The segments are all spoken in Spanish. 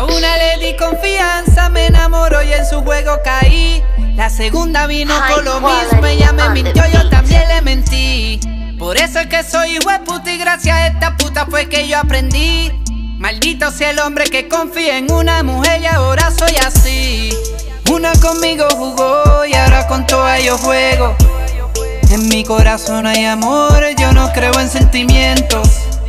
A una le di confianza, me enamoró y en su juego caí. La segunda vino con lo mismo, ella me mintió, yo también le mentí. Por eso es que soy hueputa y gracias a esta puta fue que yo aprendí. Maldito sea el hombre que confía en una mujer y ahora soy así. Una conmigo jugó y ahora con todas yo juego. En mi corazón hay amor, yo no creo en sentimientos.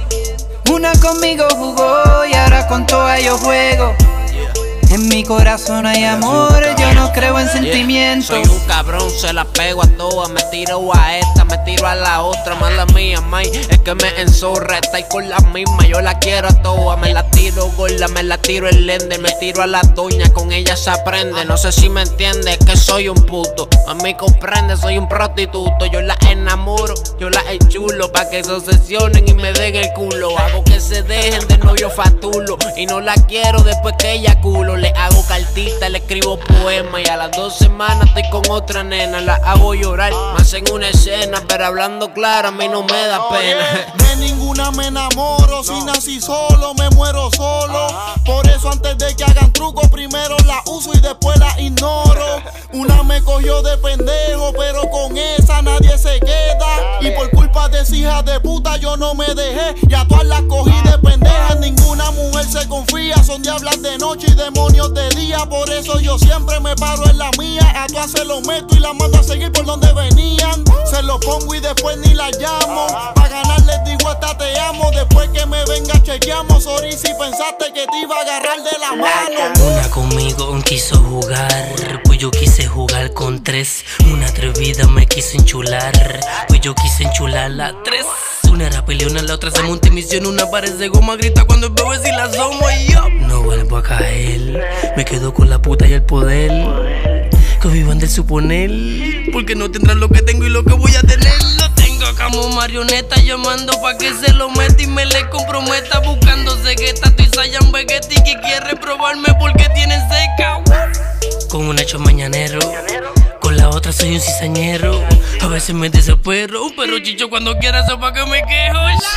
Una conmigo jugó y ahora con todas yo juego. En mi corazón hay amor, yo no creo en sentimientos. Soy un cabrón, se la pego a todas. Me tiro a esta, me tiro a la otra. Mala mía, may, es que me enzorra. Está ahí con la misma, yo la quiero a todas. Me la tiro gorda, me la tiro el lende. Me tiro a la doña, con ella se aprende. No sé si me entiendes, que soy un puto. A mí comprende, soy un prostituto. Yo la enamoro, yo la enchulo, pa' que se obsesionen y me den el culo. Hago que se dejen de novio fatulo. Y no la quiero después que ella culo. Le hago cartita, le escribo poema. Y a las 2 semanas estoy con otra nena. La hago llorar, más en una escena. Pero hablando claro, a mí no me da pena. De ninguna me enamoro. Si nací solo, me muero solo. Por eso antes de que hagan truco, primero la uso y después la ignoro. Una me cogió de pendejo, pero con esa nadie se queda. Y por culpa de esa hija de puta yo no me dejé. Y a todas las cogí de pendeja. Ninguna mujer se confía. Son diablas de noche y demonios de día. Por eso yo siempre me paro en la mía. A todas se lo meto y la mando a seguir por donde venían. Se lo pongo y después ni la llamo. Pa' ganar les digo hasta te amo. Después que me venga chequeamos. Sorry si pensaste que te iba a agarrar de la mano. Una conmigo quiso jugar, pues yo quise jugar con 3. Una atrevida me quiso enchular, pues yo quise enchular la 3. Una era peleona, la otra se monta en misión. Una parece goma, grita cuando el bebé si la asomo y yo no vuelvo a caer. Me quedo con la puta y el poder, que vivan del suponer, porque no tendrán lo que tengo y lo que voy a tener. Lo tengo como marioneta, llamando pa' que se lo meta y me le comprometa. Buscando cegueta, estoy Saiyan Vegetti que quiere probarme porque tienen seca. Con un hecho mañanero, con la otra soy un cizañero. A veces me desespero, pero chicho cuando quiera eso pa' que me quejo.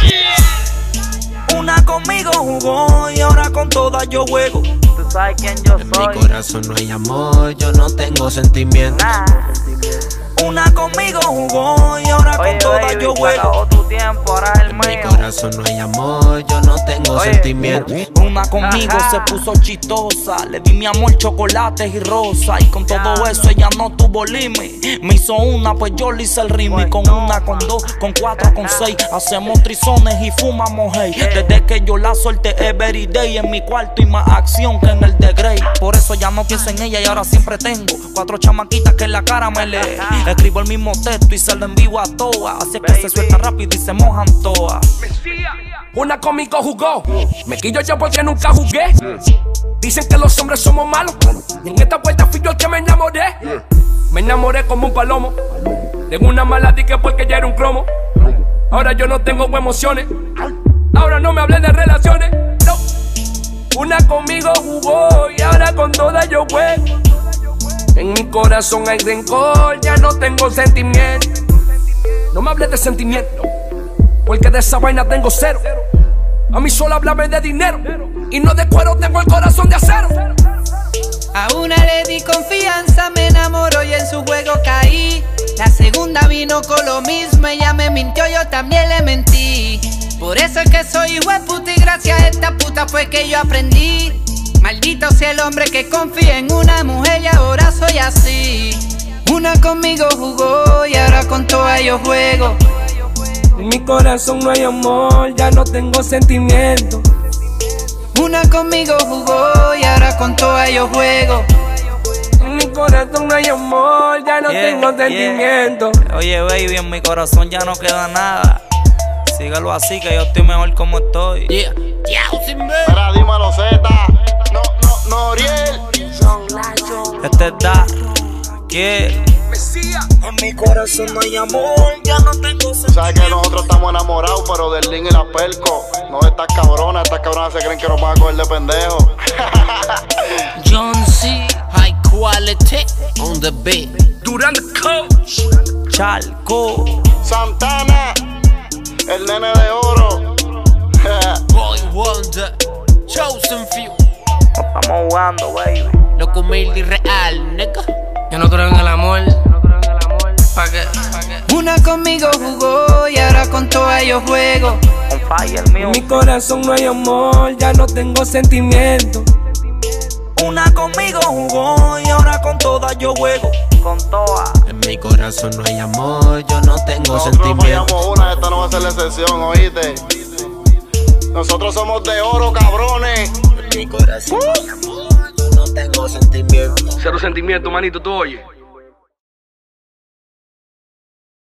Una conmigo jugó y ahora con todas yo juego. Tú sabes quién yo soy. En mi corazón no hay amor, yo no tengo sentimientos. Una conmigo jugó y ahora con todas yo juego. Tu tiempo, ahora es el mío. En mi corazón no hay amor, yo no tengo sentimientos. Una conmigo se puso chistosa. Le di mi amor chocolates y rosa. Y con todo eso ella no tuvo límite. Me hizo una, pues yo le hice el ritmo. Con una, con 2, con 4, con 6. Hacemos trizones y fumamos hey. Desde que yo la solté every day. En mi cuarto y más acción que en el de Grey. Por eso ya no pienso en ella y ahora siempre tengo 4 chamaquitas que en la cara me lee. Escribo el mismo texto y se lo envío a todas. Así que se suelta rápido y se mojan todas. Una conmigo jugó, me quillo yo porque nunca jugué. Dicen que los hombres somos malos, y en esta vuelta fui yo el que me enamoré. Me enamoré como un palomo, de una mala dique porque ya era un cromo. Ahora yo no tengo emociones, ahora no me hablé de relaciones, no. Una conmigo jugó y ahora con todas yo juego. En mi corazón hay rencor, ya no tengo sentimiento. No me hables de sentimiento, porque de esa vaina tengo cero. A mí solo háblame de dinero, y no de cuero, tengo el corazón de acero. A una le di confianza, me enamoró y en su juego caí. La segunda vino con lo mismo, ella me mintió, yo también le mentí. Por eso es que soy hueputa y gracias a esta puta fue que yo aprendí. Maldito sea el hombre que confía en una mujer y ahora soy así. Una conmigo jugó y ahora con todas yo juego. En mi corazón no hay amor, ya no tengo sentimiento. Una conmigo jugó y ahora con todas yo juego. En mi corazón no hay amor, ya no tengo sentimiento. Oye baby, en mi corazón ya no queda nada. Sígalo así que yo estoy mejor como estoy. Mira, dímelo Z. Noriel. Este es Da. ¿Qué? En mi corazón no hay amor, ya no tengo sentimiento. Sabes que nosotros estamos enamorados, pero del Lin y la Perco. No de estas cabronas se creen que nos van a coger de pendejo. John C. High quality on the beat. Durán the coach. Chalco. Santana, el nene de oro. Boy Wonder, Chosen Few. Estamos jugando, baby. Loco humilde y real, nigga. Yo no creo en el amor. ¿Pa' qué? Una conmigo jugó y ahora con todas yo juego. On fire, mío. En mi corazón no hay amor, ya no tengo sentimiento. Una conmigo jugó y ahora con todas yo juego. Con todas. En mi corazón no hay amor, yo no tengo Nosotros sentimiento. fallamos una, esta no va a ser la excepción, oíste. Nosotros somos de oro, cabrones. En mi corazón no hay amor, yo no tengo sentimiento. Cero sentimiento, manito, tú oyes.